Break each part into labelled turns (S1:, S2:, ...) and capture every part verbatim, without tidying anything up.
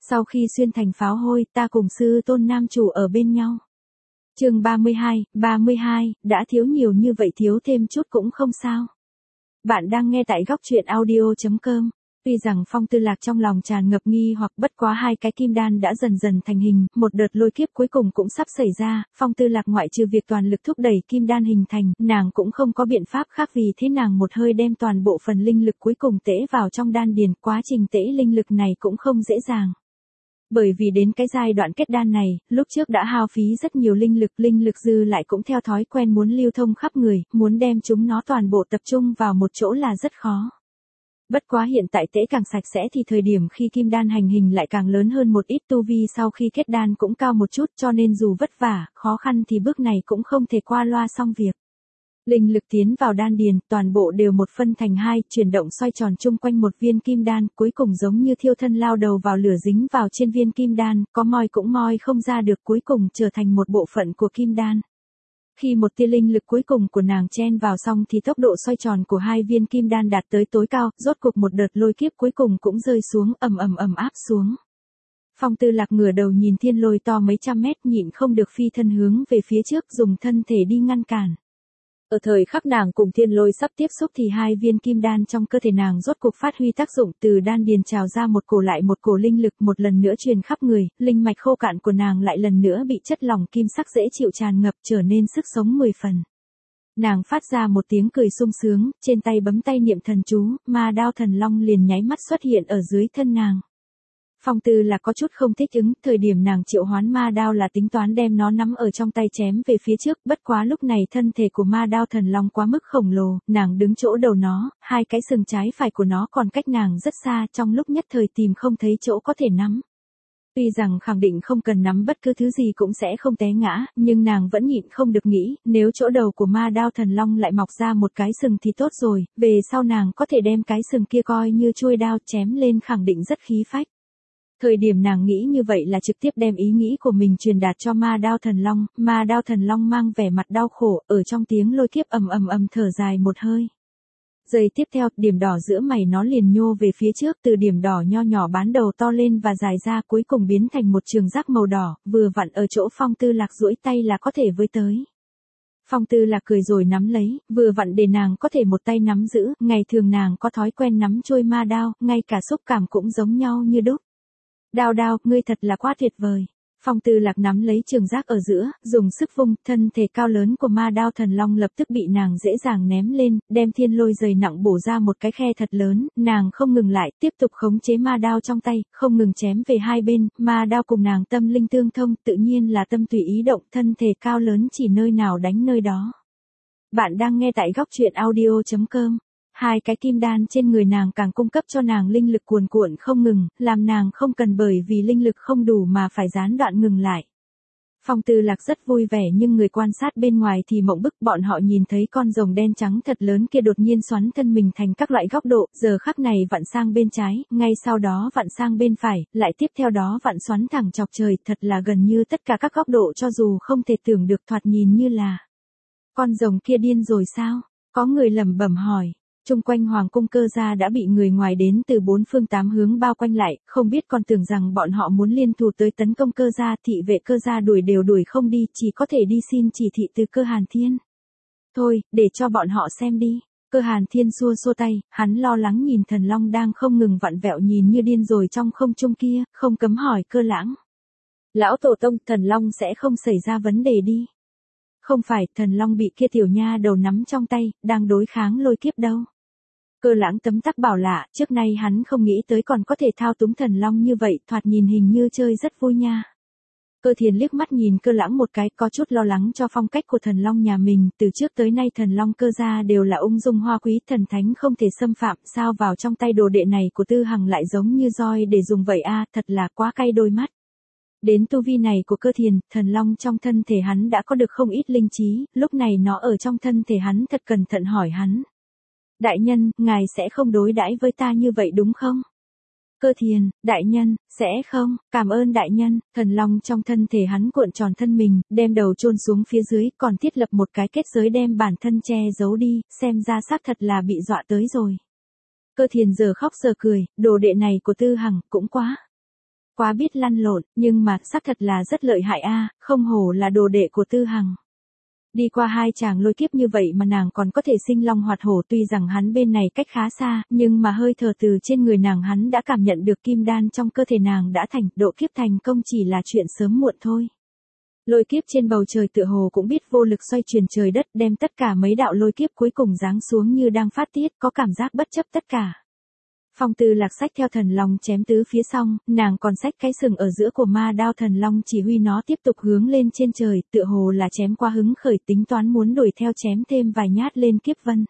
S1: Sau khi xuyên thành pháo hôi, ta cùng sư tôn nam chủ ở bên nhau. Chương ba mươi hai, ba mươi hai, đã thiếu nhiều như vậy thiếu thêm chút cũng không sao. Bạn đang nghe tại góc truyện audio chấm com. Tuy rằng Phong Tư Lạc trong lòng tràn ngập nghi hoặc bất quá hai cái kim đan đã dần dần thành hình, một đợt lôi kiếp cuối cùng cũng sắp xảy ra, Phong Tư Lạc ngoại trừ việc toàn lực thúc đẩy kim đan hình thành, nàng cũng không có biện pháp khác vì thế nàng một hơi đem toàn bộ phần linh lực cuối cùng tễ vào trong đan điền, quá trình tễ linh lực này cũng không dễ dàng. Bởi vì đến cái giai đoạn kết đan này, lúc trước đã hao phí rất nhiều linh lực, linh lực dư lại cũng theo thói quen muốn lưu thông khắp người, muốn đem chúng nó toàn bộ tập trung vào một chỗ là rất khó. Bất quá hiện tại tễ càng sạch sẽ thì thời điểm khi kim đan hành hình lại càng lớn hơn một ít, tu vi sau khi kết đan cũng cao một chút, cho nên dù vất vả, khó khăn thì bước này cũng không thể qua loa xong việc. Linh lực tiến vào đan điền, toàn bộ đều một phân thành hai, chuyển động xoay tròn chung quanh một viên kim đan, cuối cùng giống như thiêu thân lao đầu vào lửa dính vào trên viên kim đan, có moi cũng moi không ra được, cuối cùng trở thành một bộ phận của kim đan. Khi một tia linh lực cuối cùng của nàng chen vào xong thì tốc độ xoay tròn của hai viên kim đan đạt tới tối cao, rốt cuộc một đợt lôi kiếp cuối cùng cũng rơi xuống, ầm ầm ầm áp xuống. Phong Tư Lạc ngửa đầu nhìn thiên lôi to mấy trăm mét, nhịn không được phi thân hướng về phía trước, dùng thân thể đi ngăn cản. Ở thời khắc nàng cùng thiên lôi sắp tiếp xúc thì hai viên kim đan trong cơ thể nàng rốt cuộc phát huy tác dụng, từ đan điền trào ra một cổ lại một cổ linh lực, một lần nữa truyền khắp người, linh mạch khô cạn của nàng lại lần nữa bị chất lỏng kim sắc dễ chịu tràn ngập, trở nên sức sống mười phần. Nàng phát ra một tiếng cười sung sướng, trên tay bấm tay niệm thần chú, ma đao thần long liền nháy mắt xuất hiện ở dưới thân nàng. Phong Tư Lạc có chút không thích ứng, thời điểm nàng triệu hoán ma đao là tính toán đem nó nắm ở trong tay chém về phía trước, bất quá lúc này thân thể của ma đao thần long quá mức khổng lồ, nàng đứng chỗ đầu nó, hai cái sừng trái phải của nó còn cách nàng rất xa, trong lúc nhất thời tìm không thấy chỗ có thể nắm. Tuy rằng khẳng định không cần nắm bất cứ thứ gì cũng sẽ không té ngã, nhưng nàng vẫn nhịn không được nghĩ, nếu chỗ đầu của ma đao thần long lại mọc ra một cái sừng thì tốt rồi, về sau nàng có thể đem cái sừng kia coi như chuôi đao chém lên, khẳng định rất khí phách. Thời điểm nàng nghĩ như vậy là trực tiếp đem ý nghĩ của mình truyền đạt cho ma đao thần long, ma đao thần long mang vẻ mặt đau khổ, ở trong tiếng lôi kiếp ầm ầm ầm thở dài một hơi. Giây tiếp theo, điểm đỏ giữa mày nó liền nhô về phía trước, từ điểm đỏ nho nhỏ bán đầu to lên và dài ra, cuối cùng biến thành một trường giác màu đỏ, vừa vặn ở chỗ Phong Tư Lạc duỗi tay là có thể với tới. Phong Tư Lạc cười rồi nắm lấy, vừa vặn để nàng có thể một tay nắm giữ, ngày thường nàng có thói quen nắm trôi ma đao, ngay cả xúc cảm cũng giống nhau như đúc. Đao đao, ngươi thật là quá tuyệt vời. Phong Tư Lạc nắm lấy trường giác ở giữa, dùng sức vung, thân thể cao lớn của ma đao thần long lập tức bị nàng dễ dàng ném lên, đem thiên lôi dày nặng bổ ra một cái khe thật lớn, nàng không ngừng lại, tiếp tục khống chế ma đao trong tay, không ngừng chém về hai bên, ma đao cùng nàng tâm linh tương thông, tự nhiên là tâm tùy ý động, thân thể cao lớn chỉ nơi nào đánh nơi đó. Bạn đang nghe tại góc truyện audio chấm com. Hai cái kim đan trên người nàng càng cung cấp cho nàng linh lực cuồn cuộn không ngừng, làm nàng không cần bởi vì linh lực không đủ mà phải gián đoạn ngừng lại. Phong Tư Lạc rất vui vẻ nhưng người quan sát bên ngoài thì mộng bức, bọn họ nhìn thấy con rồng đen trắng thật lớn kia đột nhiên xoắn thân mình thành các loại góc độ, giờ khắc này vặn sang bên trái, ngay sau đó vặn sang bên phải, lại tiếp theo đó vặn xoắn thẳng chọc trời, thật là gần như tất cả các góc độ, cho dù không thể tưởng được, thoạt nhìn như là con rồng kia điên rồi sao? Có người lẩm bẩm hỏi. Trung quanh hoàng cung Cơ gia đã bị người ngoài đến từ bốn phương tám hướng bao quanh lại, không biết còn tưởng rằng bọn họ muốn liên thủ tới tấn công Cơ gia, thị vệ Cơ gia đuổi đều đuổi không đi, chỉ có thể đi xin chỉ thị từ Cơ Hàn Thiên. Thôi, để cho bọn họ xem đi. Cơ Hàn Thiên xua xua tay, hắn lo lắng nhìn thần long đang không ngừng vặn vẹo nhìn như điên rồi trong không trung kia, không cấm hỏi Cơ Lãng. Lão tổ tông, thần long sẽ không xảy ra vấn đề đi. Không phải, thần long bị kia tiểu nha đầu nắm trong tay, đang đối kháng lôi kiếp đâu. Cơ Lãng tấm tắc bảo lạ, trước nay hắn không nghĩ tới còn có thể thao túng thần long như vậy, thoạt nhìn hình như chơi rất vui nha. Cơ Thiền liếc mắt nhìn Cơ Lãng một cái, có chút lo lắng cho phong cách của thần long nhà mình, từ trước tới nay thần long Cơ gia đều là ung dung hoa quý, thần thánh không thể xâm phạm, sao vào trong tay đồ đệ này của Tư Hằng lại giống như roi để dùng vậy a, thật là quá cay đôi mắt. Đến tu vi này của Cơ Thiền, thần long trong thân thể hắn đã có được không ít linh trí, lúc này nó ở trong thân thể hắn thật cẩn thận hỏi hắn. Đại nhân, ngài sẽ không đối đãi với ta như vậy đúng không? Cơ Thiền, đại nhân, sẽ không, cảm ơn đại nhân, thần long trong thân thể hắn cuộn tròn thân mình, đem đầu chôn xuống phía dưới, còn thiết lập một cái kết giới đem bản thân che giấu đi, xem ra xác thật là bị dọa tới rồi. Cơ Thiền giờ khóc giờ cười, đồ đệ này của Tư Hằng, cũng quá. Quá biết lăn lộn, nhưng mà xác thật là rất lợi hại a, không hổ là đồ đệ của Tư Hằng. Đi qua hai chàng lôi kiếp như vậy mà nàng còn có thể sinh long hoạt hổ, tuy rằng hắn bên này cách khá xa, nhưng mà hơi thở từ trên người nàng hắn đã cảm nhận được kim đan trong cơ thể nàng đã thành, độ kiếp thành công chỉ là chuyện sớm muộn thôi. Lôi kiếp trên bầu trời tựa hồ cũng biết vô lực xoay chuyển trời đất, đem tất cả mấy đạo lôi kiếp cuối cùng giáng xuống như đang phát tiết, có cảm giác bất chấp tất cả. Phong Tư Lạc xách theo thần long chém tứ phía xong, nàng còn xách cái sừng ở giữa của ma đao thần long chỉ huy nó tiếp tục hướng lên trên trời, tựa hồ là chém qua hứng khởi, tính toán muốn đuổi theo chém thêm vài nhát lên kiếp vân.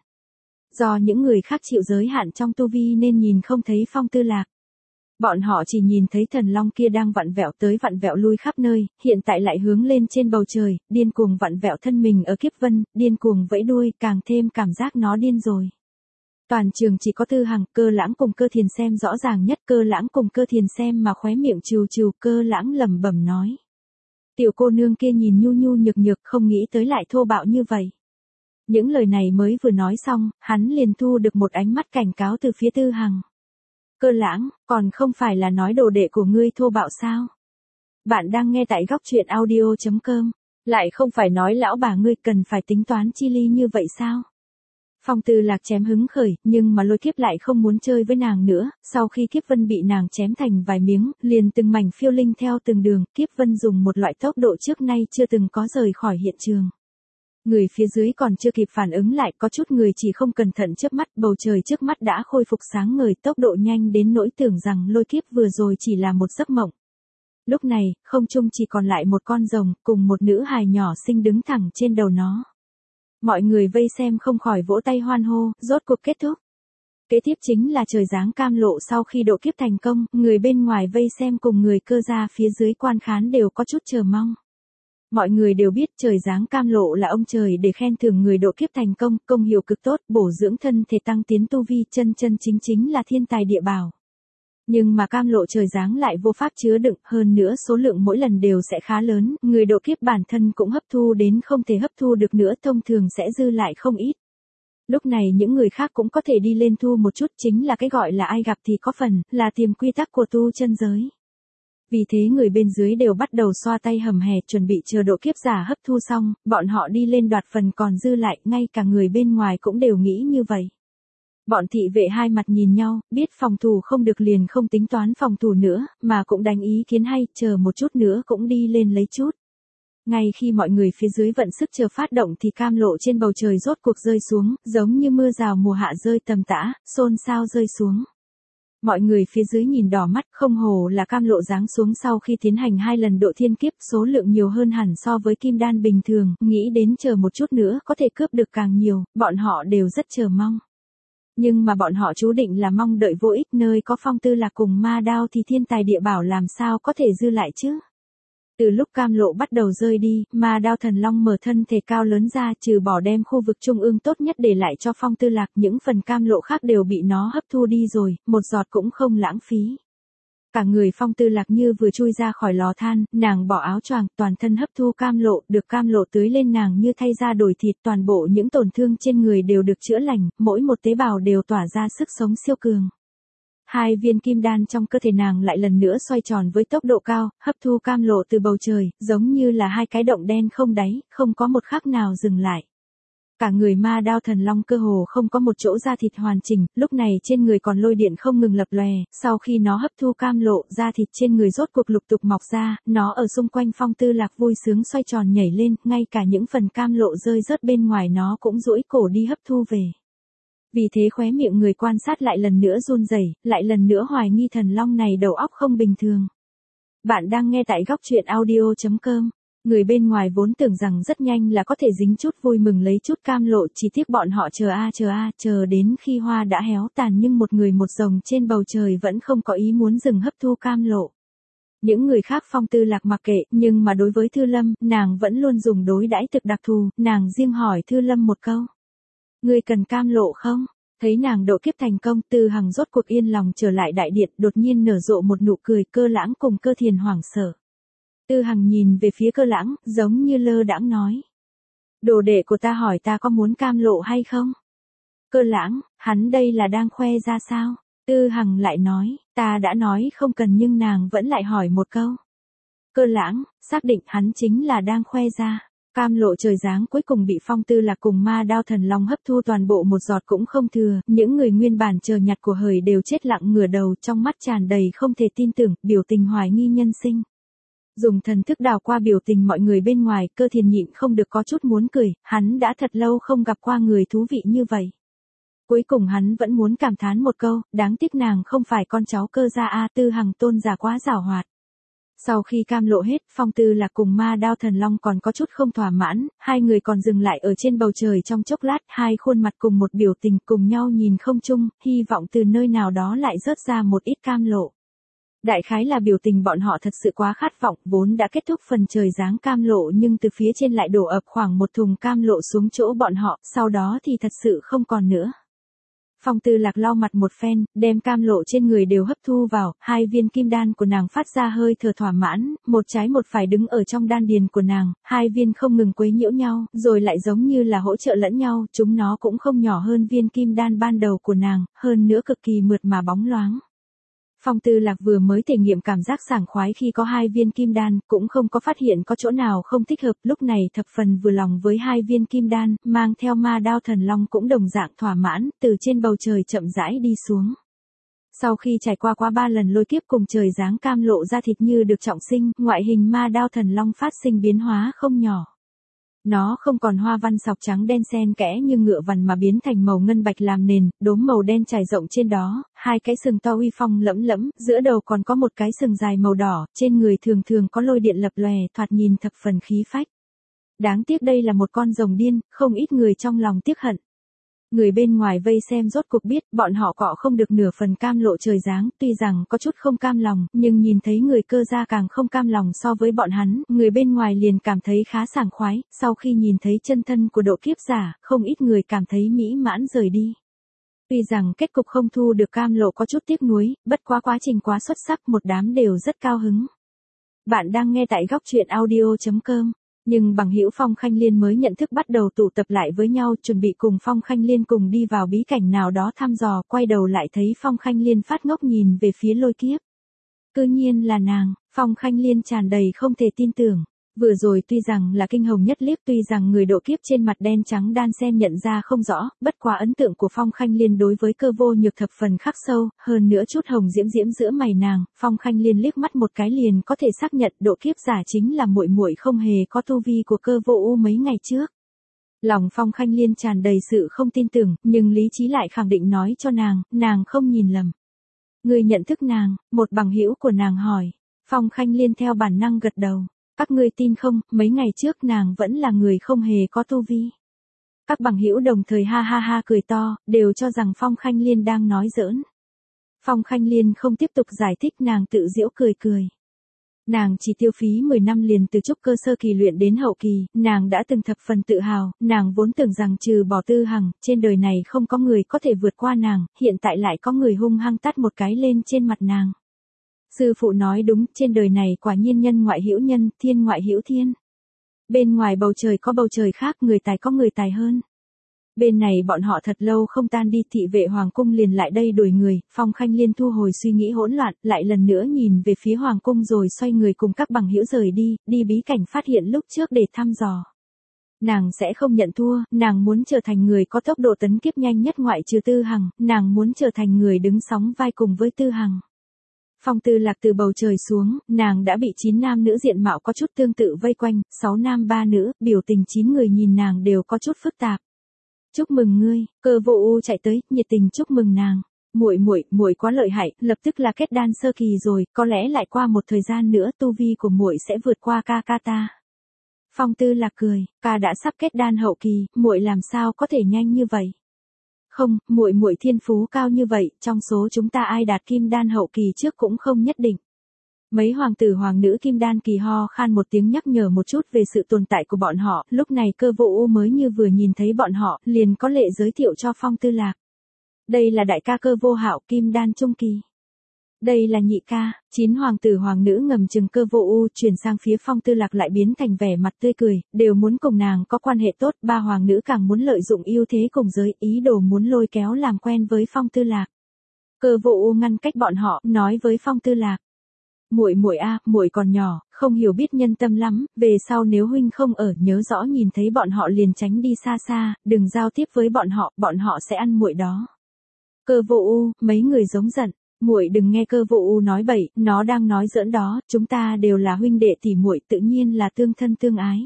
S1: Do những người khác chịu giới hạn trong tu vi nên nhìn không thấy Phong Tư Lạc. Bọn họ chỉ nhìn thấy thần long kia đang vặn vẹo tới vặn vẹo lui khắp nơi, hiện tại lại hướng lên trên bầu trời, điên cuồng vặn vẹo thân mình ở kiếp vân, điên cuồng vẫy đuôi, càng thêm cảm giác nó điên rồi. Toàn trường chỉ có Tư Hằng, Cơ Lãng cùng Cơ Thiền xem rõ ràng nhất, Cơ Lãng cùng Cơ Thiền xem mà khóe miệng trừ trừ, Cơ Lãng lẩm bẩm nói. Tiểu cô nương kia nhìn nhu nhu nhược nhược, không nghĩ tới lại thô bạo như vậy. Những lời này mới vừa nói xong, hắn liền thu được một ánh mắt cảnh cáo từ phía Tư Hằng. Cơ Lãng, còn không phải là nói đồ đệ của ngươi thô bạo sao? Bạn đang nghe tại góc truyện audio chấm com, lại không phải nói lão bà ngươi cần phải tính toán chi ly như vậy sao? Phong Tư Lạc chém hứng khởi, nhưng mà lôi kiếp lại không muốn chơi với nàng nữa, sau khi kiếp vân bị nàng chém thành vài miếng, liền từng mảnh phiêu linh theo từng đường, kiếp vân dùng một loại tốc độ trước nay chưa từng có rời khỏi hiện trường. Người phía dưới còn chưa kịp phản ứng lại, có chút người chỉ không cẩn thận chớp mắt, bầu trời trước mắt đã khôi phục sáng ngời, tốc độ nhanh đến nỗi tưởng rằng lôi kiếp vừa rồi chỉ là một giấc mộng. Lúc này, không trung chỉ còn lại một con rồng, cùng một nữ hài nhỏ xinh đứng thẳng trên đầu nó. Mọi người vây xem không khỏi vỗ tay hoan hô, rốt cuộc kết thúc. Kế tiếp chính là trời giáng cam lộ, sau khi độ kiếp thành công, người bên ngoài vây xem cùng người Cơ gia phía dưới quan khán đều có chút chờ mong. Mọi người đều biết trời giáng cam lộ là ông trời để khen thưởng người độ kiếp thành công, công hiệu cực tốt, bổ dưỡng thân thể tăng tiến tu vi, chân chân chính chính là thiên tài địa bảo. Nhưng mà cam lộ trời giáng lại vô pháp chứa đựng, hơn nữa số lượng mỗi lần đều sẽ khá lớn, người độ kiếp bản thân cũng hấp thu đến không thể hấp thu được nữa, thông thường sẽ dư lại không ít. Lúc này những người khác cũng có thể đi lên thu một chút, chính là cái gọi là ai gặp thì có phần, là tiềm quy tắc của tu chân giới. Vì thế người bên dưới đều bắt đầu xoa tay hầm hè, chuẩn bị chờ độ kiếp giả hấp thu xong, bọn họ đi lên đoạt phần còn dư lại, ngay cả người bên ngoài cũng đều nghĩ như vậy. Bọn thị vệ hai mặt nhìn nhau, biết phòng thủ không được liền không tính toán phòng thủ nữa, mà cũng đánh ý kiến hay, chờ một chút nữa cũng đi lên lấy chút. Ngay khi mọi người phía dưới vận sức chờ phát động thì cam lộ trên bầu trời rốt cuộc rơi xuống, giống như mưa rào mùa hạ rơi tầm tã, xôn xao rơi xuống. Mọi người phía dưới nhìn đỏ mắt, không hồ là cam lộ giáng xuống sau khi tiến hành hai lần độ thiên kiếp, số lượng nhiều hơn hẳn so với kim đan bình thường, nghĩ đến chờ một chút nữa có thể cướp được càng nhiều, bọn họ đều rất chờ mong. Nhưng mà bọn họ chú định là mong đợi vô ích, nơi có Phong Tư Lạc cùng ma đao thì thiên tài địa bảo làm sao có thể dư lại chứ. Từ lúc cam lộ bắt đầu rơi đi, ma đao thần long mở thân thể cao lớn ra, trừ bỏ đem khu vực trung ương tốt nhất để lại cho Phong Tư Lạc, những phần cam lộ khác đều bị nó hấp thu đi rồi, một giọt cũng không lãng phí. Cả người Phong Tư Lạc như vừa chui ra khỏi lò than, nàng bỏ áo choàng, toàn thân hấp thu cam lộ, được cam lộ tưới lên nàng như thay da đổi thịt, toàn bộ những tổn thương trên người đều được chữa lành, mỗi một tế bào đều tỏa ra sức sống siêu cường. Hai viên kim đan trong cơ thể nàng lại lần nữa xoay tròn với tốc độ cao, hấp thu cam lộ từ bầu trời, giống như là hai cái động đen không đáy, không có một khắc nào dừng lại. Cả người ma đao thần long cơ hồ không có một chỗ da thịt hoàn chỉnh, lúc này trên người còn lôi điện không ngừng lập lòe, sau khi nó hấp thu cam lộ, da thịt trên người rốt cuộc lục tục mọc ra, nó ở xung quanh Phong Tư Lạc vui sướng xoay tròn nhảy lên, ngay cả những phần cam lộ rơi rớt bên ngoài nó cũng duỗi cổ đi hấp thu về. Vì thế khóe miệng người quan sát lại lần nữa run rẩy, lại lần nữa hoài nghi thần long này đầu óc không bình thường. Bạn đang nghe tại góc truyện audio chấm com. Người bên ngoài vốn tưởng rằng rất nhanh là có thể dính chút vui mừng lấy chút cam lộ, chỉ tiếc bọn họ chờ a chờ a chờ đến khi hoa đã héo tàn nhưng một người một rồng trên bầu trời vẫn không có ý muốn dừng hấp thu cam lộ. Những người khác Phong Tư Lạc mặc kệ, nhưng mà đối với Thư Lâm, nàng vẫn luôn dùng đối đãi thực đặc thù, nàng riêng hỏi Thư Lâm một câu. Ngươi cần cam lộ không? Thấy nàng độ kiếp thành công, Tư Hằng rốt cuộc yên lòng trở lại đại điện, đột nhiên nở rộ một nụ cười, Cơ Lãng cùng Cơ Thiền hoảng sợ. Tư Hằng nhìn về phía Cơ Lãng, giống như lơ đãng nói. Đồ đệ của ta hỏi ta có muốn cam lộ hay không? Cơ Lãng, hắn đây là đang khoe ra sao? Tư Hằng lại nói, ta đã nói không cần nhưng nàng vẫn lại hỏi một câu. Cơ Lãng, xác định hắn chính là đang khoe ra. Cam lộ trời giáng cuối cùng bị Phong Tư Lạc cùng Ma Đao Thần Long hấp thu toàn bộ một giọt cũng không thừa, những người nguyên bản chờ nhặt của hời đều chết lặng ngửa đầu, trong mắt tràn đầy không thể tin tưởng, biểu tình hoài nghi nhân sinh. Dùng thần thức đào qua biểu tình mọi người bên ngoài, Cơ Thiền nhịn không được có chút muốn cười, hắn đã thật lâu không gặp qua người thú vị như vậy. Cuối cùng hắn vẫn muốn cảm thán một câu, đáng tiếc nàng không phải con cháu Cơ gia a. Tư Hằng tôn giả quá giảo hoạt. Sau khi cam lộ hết, Phong Tư Lạc cùng Ma Đao Thần Long còn có chút không thỏa mãn, hai người còn dừng lại ở trên bầu trời trong chốc lát, hai khuôn mặt cùng một biểu tình cùng nhau nhìn không chung, hy vọng từ nơi nào đó lại rớt ra một ít cam lộ. Đại khái là biểu tình bọn họ thật sự quá khát vọng, vốn đã kết thúc phần trời giáng cam lộ nhưng từ phía trên lại đổ ập khoảng một thùng cam lộ xuống chỗ bọn họ, sau đó thì thật sự không còn nữa. Phong Tư Lạc lau mặt một phen, đem cam lộ trên người đều hấp thu vào, hai viên kim đan của nàng phát ra hơi thở thỏa mãn, một trái một phải đứng ở trong đan điền của nàng, hai viên không ngừng quấy nhiễu nhau, rồi lại giống như là hỗ trợ lẫn nhau, chúng nó cũng không nhỏ hơn viên kim đan ban đầu của nàng, hơn nữa cực kỳ mượt mà bóng loáng. Phong Tư Lạc vừa mới thể nghiệm cảm giác sảng khoái khi có hai viên kim đan, cũng không có phát hiện có chỗ nào không thích hợp, lúc này thập phần vừa lòng với hai viên kim đan, mang theo Ma Đao Thần Long cũng đồng dạng thỏa mãn, từ trên bầu trời chậm rãi đi xuống. Sau khi trải qua qua ba lần lôi kiếp cùng trời giáng cam lộ ra thịt như được trọng sinh, ngoại hình Ma Đao Thần Long phát sinh biến hóa không nhỏ. Nó không còn hoa văn sọc trắng đen xen kẽ như ngựa vằn mà biến thành màu ngân bạch làm nền, đốm màu đen trải rộng trên đó, hai cái sừng to uy phong lẫm lẫm, giữa đầu còn có một cái sừng dài màu đỏ, trên người thường thường có lôi điện lập lòe, thoạt nhìn thập phần khí phách. Đáng tiếc đây là một con rồng điên, không ít người trong lòng tiếc hận. Người bên ngoài vây xem rốt cuộc biết, bọn họ cọ không được nửa phần cam lộ trời giáng, tuy rằng có chút không cam lòng, nhưng nhìn thấy người Cơ gia càng không cam lòng so với bọn hắn, người bên ngoài liền cảm thấy khá sảng khoái, sau khi nhìn thấy chân thân của độ kiếp giả, không ít người cảm thấy mỹ mãn rời đi. Tuy rằng kết cục không thu được cam lộ có chút tiếc nuối, bất quá quá trình quá xuất sắc, một đám đều rất cao hứng. Bạn đang nghe tại góc truyện audio chấm com. Nhưng bằng hữu Phong Khanh Liên mới nhận thức bắt đầu tụ tập lại với nhau, chuẩn bị cùng Phong Khanh Liên cùng đi vào bí cảnh nào đó thăm dò, quay đầu lại thấy Phong Khanh Liên phát ngốc nhìn về phía lôi kiếp. Cư nhiên là nàng, Phong Khanh Liên tràn đầy không thể tin tưởng. Vừa rồi tuy rằng là kinh hồng nhất liếc, tuy rằng người độ kiếp trên mặt đen trắng đan xen nhận ra không rõ, bất quá ấn tượng của Phong Khanh Liên đối với Cơ Vô Nhược thập phần khắc sâu, hơn nữa chút hồng diễm diễm giữa mày nàng, Phong Khanh Liên liếc mắt một cái liền có thể xác nhận độ kiếp giả chính là muội muội không hề có tu vi của Cơ Vô U mấy ngày trước. Lòng Phong Khanh Liên tràn đầy sự không tin tưởng, nhưng lý trí lại khẳng định nói cho nàng, nàng không nhìn lầm. Người nhận thức nàng, một bằng hữu của nàng hỏi. Phong Khanh Liên theo bản năng gật đầu. Các ngươi tin không, mấy ngày trước nàng vẫn là người không hề có tu vi. Các bằng hữu đồng thời ha ha ha cười to, đều cho rằng Phong Khanh Liên đang nói giỡn. Phong Khanh Liên không tiếp tục giải thích, nàng tự giễu cười cười. Nàng chỉ tiêu phí mười năm liền từ trúc cơ sơ kỳ luyện đến hậu kỳ, nàng đã từng thập phần tự hào, nàng vốn tưởng rằng trừ bỏ Tư Hằng, trên đời này không có người có thể vượt qua nàng, hiện tại lại có người hung hăng tát một cái lên trên mặt nàng. Sư phụ nói đúng, trên đời này quả nhiên nhân ngoại hữu nhân, thiên ngoại hữu thiên. Bên ngoài bầu trời có bầu trời khác, người tài có người tài hơn. Bên này bọn họ thật lâu không tan đi, thị vệ hoàng cung liền lại đây đuổi người, Phong Khanh Liên thu hồi suy nghĩ hỗn loạn, lại lần nữa nhìn về phía hoàng cung rồi xoay người cùng các bằng hữu rời đi, đi bí cảnh phát hiện lúc trước để thăm dò. Nàng sẽ không nhận thua, nàng muốn trở thành người có tốc độ tấn kiếp nhanh nhất ngoại trừ Tư Hằng, nàng muốn trở thành người đứng sóng vai cùng với Tư Hằng. Phong Tư Lạc từ bầu trời xuống, nàng đã bị chín nam nữ diện mạo có chút tương tự vây quanh, sáu nam ba nữ, biểu tình chín người nhìn nàng đều có chút phức tạp. Chúc mừng ngươi, Cơ Vô U chạy tới, nhiệt tình chúc mừng nàng. Muội muội, muội quá lợi hại, lập tức là kết đan sơ kỳ rồi, có lẽ lại qua một thời gian nữa tu vi của muội sẽ vượt qua ca ca ta. Phong Tư Lạc cười, ca đã sắp kết đan hậu kỳ, muội làm sao có thể nhanh như vậy? Không, muội muội thiên phú cao như vậy, trong số chúng ta ai đạt kim đan hậu kỳ trước cũng không nhất định. Mấy hoàng tử hoàng nữ kim đan kỳ ho khan một tiếng nhắc nhở một chút về sự tồn tại của bọn họ, lúc này Cơ Vô U mới như vừa nhìn thấy bọn họ, liền có lệ giới thiệu cho Phong Tư Lạc. Đây là đại ca Cơ Vô Hạo, kim đan trung kỳ. Đây là nhị ca, chín hoàng tử hoàng nữ ngầm chừng Cơ Vô U, chuyển sang phía Phong Tư Lạc lại biến thành vẻ mặt tươi cười, đều muốn cùng nàng có quan hệ tốt, ba hoàng nữ càng muốn lợi dụng ưu thế cùng giới, ý đồ muốn lôi kéo làm quen với Phong Tư Lạc. Cơ Vô U ngăn cách bọn họ, nói với Phong Tư Lạc. Muội muội a, muội còn nhỏ, không hiểu biết nhân tâm lắm, về sau nếu huynh không ở, nhớ rõ nhìn thấy bọn họ liền tránh đi xa xa, đừng giao tiếp với bọn họ, bọn họ sẽ ăn muội đó. Cơ Vô U, mấy người giống giận, muội đừng nghe Cơ Vô U nói bậy, nó đang nói giỡn đó, chúng ta đều là huynh đệ tỷ muội, tự nhiên là tương thân tương ái.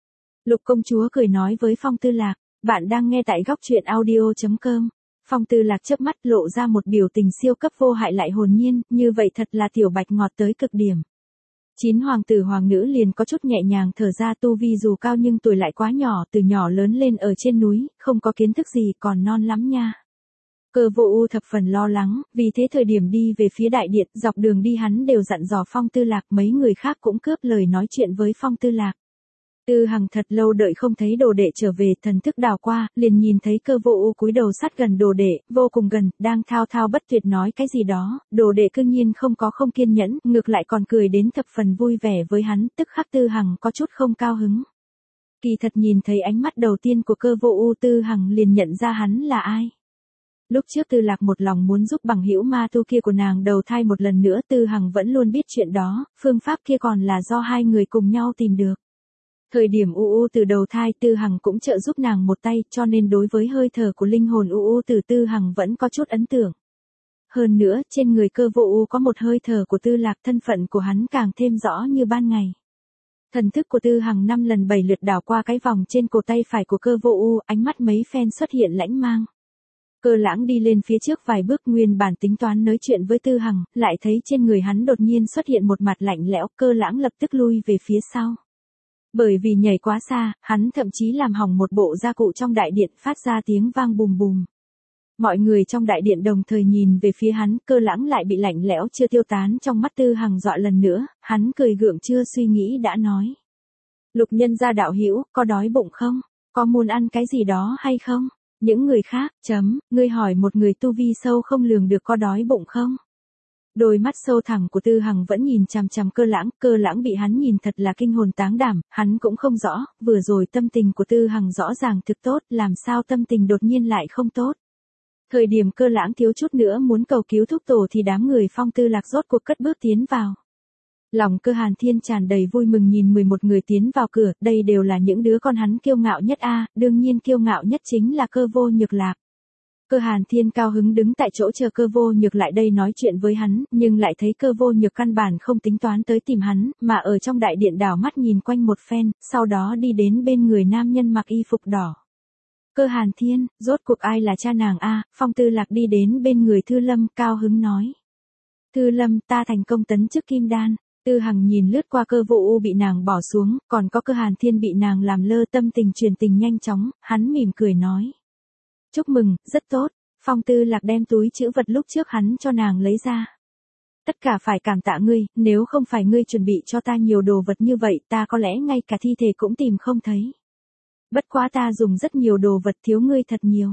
S1: Lục công chúa cười nói với Phong Tư Lạc, bạn đang nghe tại góc truyện audio chấm com. Phong Tư Lạc chớp mắt lộ ra một biểu tình siêu cấp vô hại lại hồn nhiên, như vậy thật là tiểu bạch ngọt tới cực điểm. Chín hoàng tử hoàng nữ liền có chút nhẹ nhàng thở ra, tu vi dù cao nhưng tuổi lại quá nhỏ, từ nhỏ lớn lên ở trên núi, không có kiến thức gì, còn non lắm nha. Cơ Vô U thập phần lo lắng, vì thế thời điểm đi về phía đại điện, dọc đường đi hắn đều dặn dò Phong Tư Lạc, mấy người khác cũng cướp lời nói chuyện với Phong Tư Lạc. Tư Hằng thật lâu đợi không thấy đồ đệ trở về, thần thức đảo qua, liền nhìn thấy Cơ Vô U cúi đầu sát gần đồ đệ, vô cùng gần, đang thao thao bất tuyệt nói cái gì đó, đồ đệ cương nhiên không có không kiên nhẫn, ngược lại còn cười đến thập phần vui vẻ với hắn, tức khắc Tư Hằng có chút không cao hứng. Kỳ thật nhìn thấy ánh mắt đầu tiên của Cơ Vô U, Tư Hằng liền nhận ra hắn là ai. Lúc trước Tư Lạc một lòng muốn giúp bằng hữu ma tu kia của nàng đầu thai một lần nữa, Tư Hằng vẫn luôn biết chuyện đó, phương pháp kia còn là do hai người cùng nhau tìm được. Thời điểm U U từ đầu thai, Tư Hằng cũng trợ giúp nàng một tay, cho nên đối với hơi thở của linh hồn U U từ Tư Hằng vẫn có chút ấn tượng. Hơn nữa, trên người Cơ Vô U có một hơi thở của Tư Lạc, thân phận của hắn càng thêm rõ như ban ngày. Thần thức của Tư Hằng năm lần bảy lượt đảo qua cái vòng trên cổ tay phải của Cơ Vô U, ánh mắt mấy phen xuất hiện lãnh mang. Cơ Lãng đi lên phía trước vài bước, nguyên bản tính toán nói chuyện với Tư Hằng, lại thấy trên người hắn đột nhiên xuất hiện một mặt lạnh lẽo, Cơ Lãng lập tức lui về phía sau. Bởi vì nhảy quá xa, hắn thậm chí làm hỏng một bộ gia cụ trong đại điện, phát ra tiếng vang bùm bùm. Mọi người trong đại điện đồng thời nhìn về phía hắn, Cơ Lãng lại bị lạnh lẽo chưa tiêu tán trong mắt Tư Hằng dọa lần nữa, hắn cười gượng chưa suy nghĩ đã nói. Lục nhân gia đạo hữu, có đói bụng không? Có muốn ăn cái gì đó hay không? Những người khác, chấm, ngươi hỏi một người tu vi sâu không lường được có đói bụng không? Đôi mắt sâu thẳm của Tư Hằng vẫn nhìn chằm chằm Cơ Lãng, Cơ Lãng bị hắn nhìn thật là kinh hồn táng đảm, hắn cũng không rõ, vừa rồi tâm tình của Tư Hằng rõ ràng thực tốt, làm sao tâm tình đột nhiên lại không tốt. Thời điểm Cơ Lãng thiếu chút nữa muốn cầu cứu thúc tổ thì đám người Phong Tư Lạc rốt cuộc cất bước tiến vào. Lòng Cơ Hàn Thiên tràn đầy vui mừng nhìn mười một người tiến vào cửa, đây đều là những đứa con hắn kiêu ngạo nhất a, đương nhiên kiêu ngạo nhất chính là Cơ Vô Nhược Lạc. Cơ Hàn Thiên cao hứng đứng tại chỗ chờ Cơ Vô Nhược lại đây nói chuyện với hắn, nhưng lại thấy Cơ Vô Nhược căn bản không tính toán tới tìm hắn, mà ở trong đại điện đảo mắt nhìn quanh một phen, sau đó đi đến bên người nam nhân mặc y phục đỏ. Cơ Hàn Thiên, rốt cuộc ai là cha nàng a? Phong Tư Lạc đi đến bên người Thư Lâm, cao hứng nói. Thư Lâm, ta thành công tấn chức kim đan. Tư Hằng nhìn lướt qua Cơ Vô U bị nàng bỏ xuống, còn có Cơ Hàn Thiên bị nàng làm lơ, tâm tình truyền tình nhanh chóng, hắn mỉm cười nói. Chúc mừng, rất tốt. Phong Tư Lạc đem túi trữ vật lúc trước hắn cho nàng lấy ra. Tất cả phải cảm tạ ngươi, nếu không phải ngươi chuẩn bị cho ta nhiều đồ vật như vậy, ta có lẽ ngay cả thi thể cũng tìm không thấy. Bất quá ta dùng rất nhiều đồ vật, thiếu ngươi thật nhiều.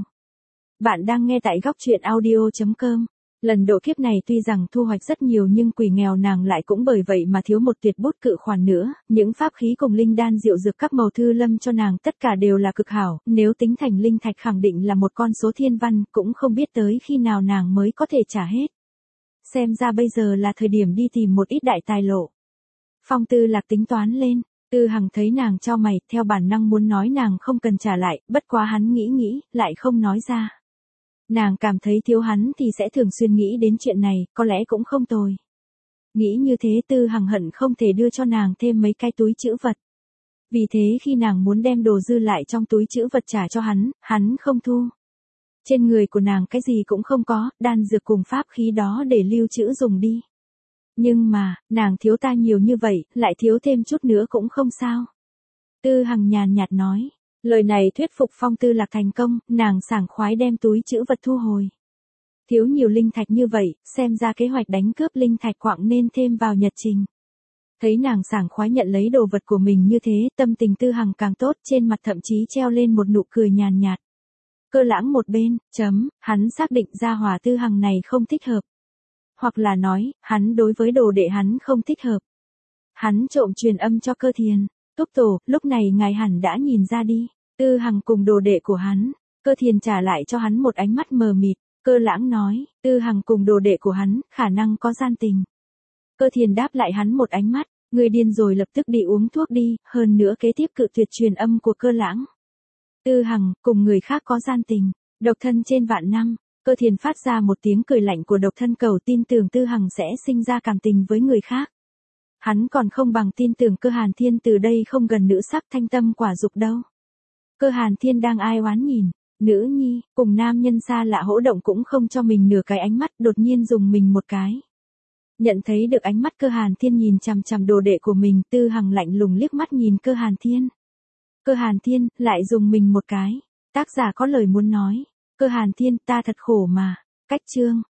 S1: Bạn đang nghe tại góc truyện audio chấm com. Lần độ kiếp này tuy rằng thu hoạch rất nhiều nhưng quỷ nghèo nàng lại cũng bởi vậy mà thiếu một tuyệt bút cự khoản nữa, những pháp khí cùng linh đan diệu dược các màu Thư Lâm cho nàng tất cả đều là cực hảo, nếu tính thành linh thạch khẳng định là một con số thiên văn, cũng không biết tới khi nào nàng mới có thể trả hết. Xem ra bây giờ là thời điểm đi tìm một ít đại tài lộ. Phong Tư Lạc tính toán lên, Tư Hằng thấy nàng cho mày, theo bản năng muốn nói nàng không cần trả lại, bất quá hắn nghĩ nghĩ, lại không nói ra. Nàng cảm thấy thiếu hắn thì sẽ thường xuyên nghĩ đến chuyện này, có lẽ cũng không tồi. Nghĩ như thế Tư Hằng hận không thể đưa cho nàng thêm mấy cái túi trữ vật. Vì thế khi nàng muốn đem đồ dư lại trong túi trữ vật trả cho hắn, hắn không thu. Trên người của nàng cái gì cũng không có, đan dược cùng pháp khí đó để lưu trữ dùng đi. Nhưng mà, nàng thiếu ta nhiều như vậy, lại thiếu thêm chút nữa cũng không sao. Tư Hằng nhàn nhạt nói. Lời này thuyết phục Phong Tư Lạc thành công, nàng sảng khoái đem túi trữ vật thu hồi. Thiếu nhiều linh thạch như vậy, xem ra kế hoạch đánh cướp linh thạch quạng nên thêm vào nhật trình. Thấy nàng sảng khoái nhận lấy đồ vật của mình như thế, tâm tình Tư Hằng càng tốt, trên mặt thậm chí treo lên một nụ cười nhàn nhạt. Cơ Lãng một bên, chấm, hắn xác định ra Hòa Tư Hằng này không thích hợp. Hoặc là nói, hắn đối với đồ đệ hắn không thích hợp. Hắn trộm truyền âm cho Cơ Thiền. Túc tổ, lúc này ngài hẳn đã nhìn ra đi. Tư Hằng cùng đồ đệ của hắn. Cơ Thiền trả lại cho hắn một ánh mắt mờ mịt. Cơ Lãng nói, Tư Hằng cùng đồ đệ của hắn, khả năng có gian tình. Cơ Thiền đáp lại hắn một ánh mắt, người điên rồi lập tức đi uống thuốc đi, hơn nữa kế tiếp cự tuyệt truyền âm của Cơ Lãng. Tư Hằng, cùng người khác có gian tình, độc thân trên vạn năm. Cơ Thiền phát ra một tiếng cười lạnh của độc thân cầu, tin tưởng Tư Hằng sẽ sinh ra cảm tình với người khác. Hắn còn không bằng tin tưởng Cơ Hàn Thiên từ đây không gần nữ sắc thanh tâm quả dục đâu. Cơ Hàn Thiên đang ai oán nhìn, nữ nhi, cùng nam nhân xa lạ hỗ động cũng không cho mình nửa cái ánh mắt, đột nhiên dùng mình một cái. Nhận thấy được ánh mắt Cơ Hàn Thiên nhìn chằm chằm đồ đệ của mình, Tư Hằng lạnh lùng liếc mắt nhìn Cơ Hàn Thiên. Cơ Hàn Thiên, lại dùng mình một cái. Tác giả có lời muốn nói. Cơ Hàn Thiên, ta thật khổ mà. Cách chương.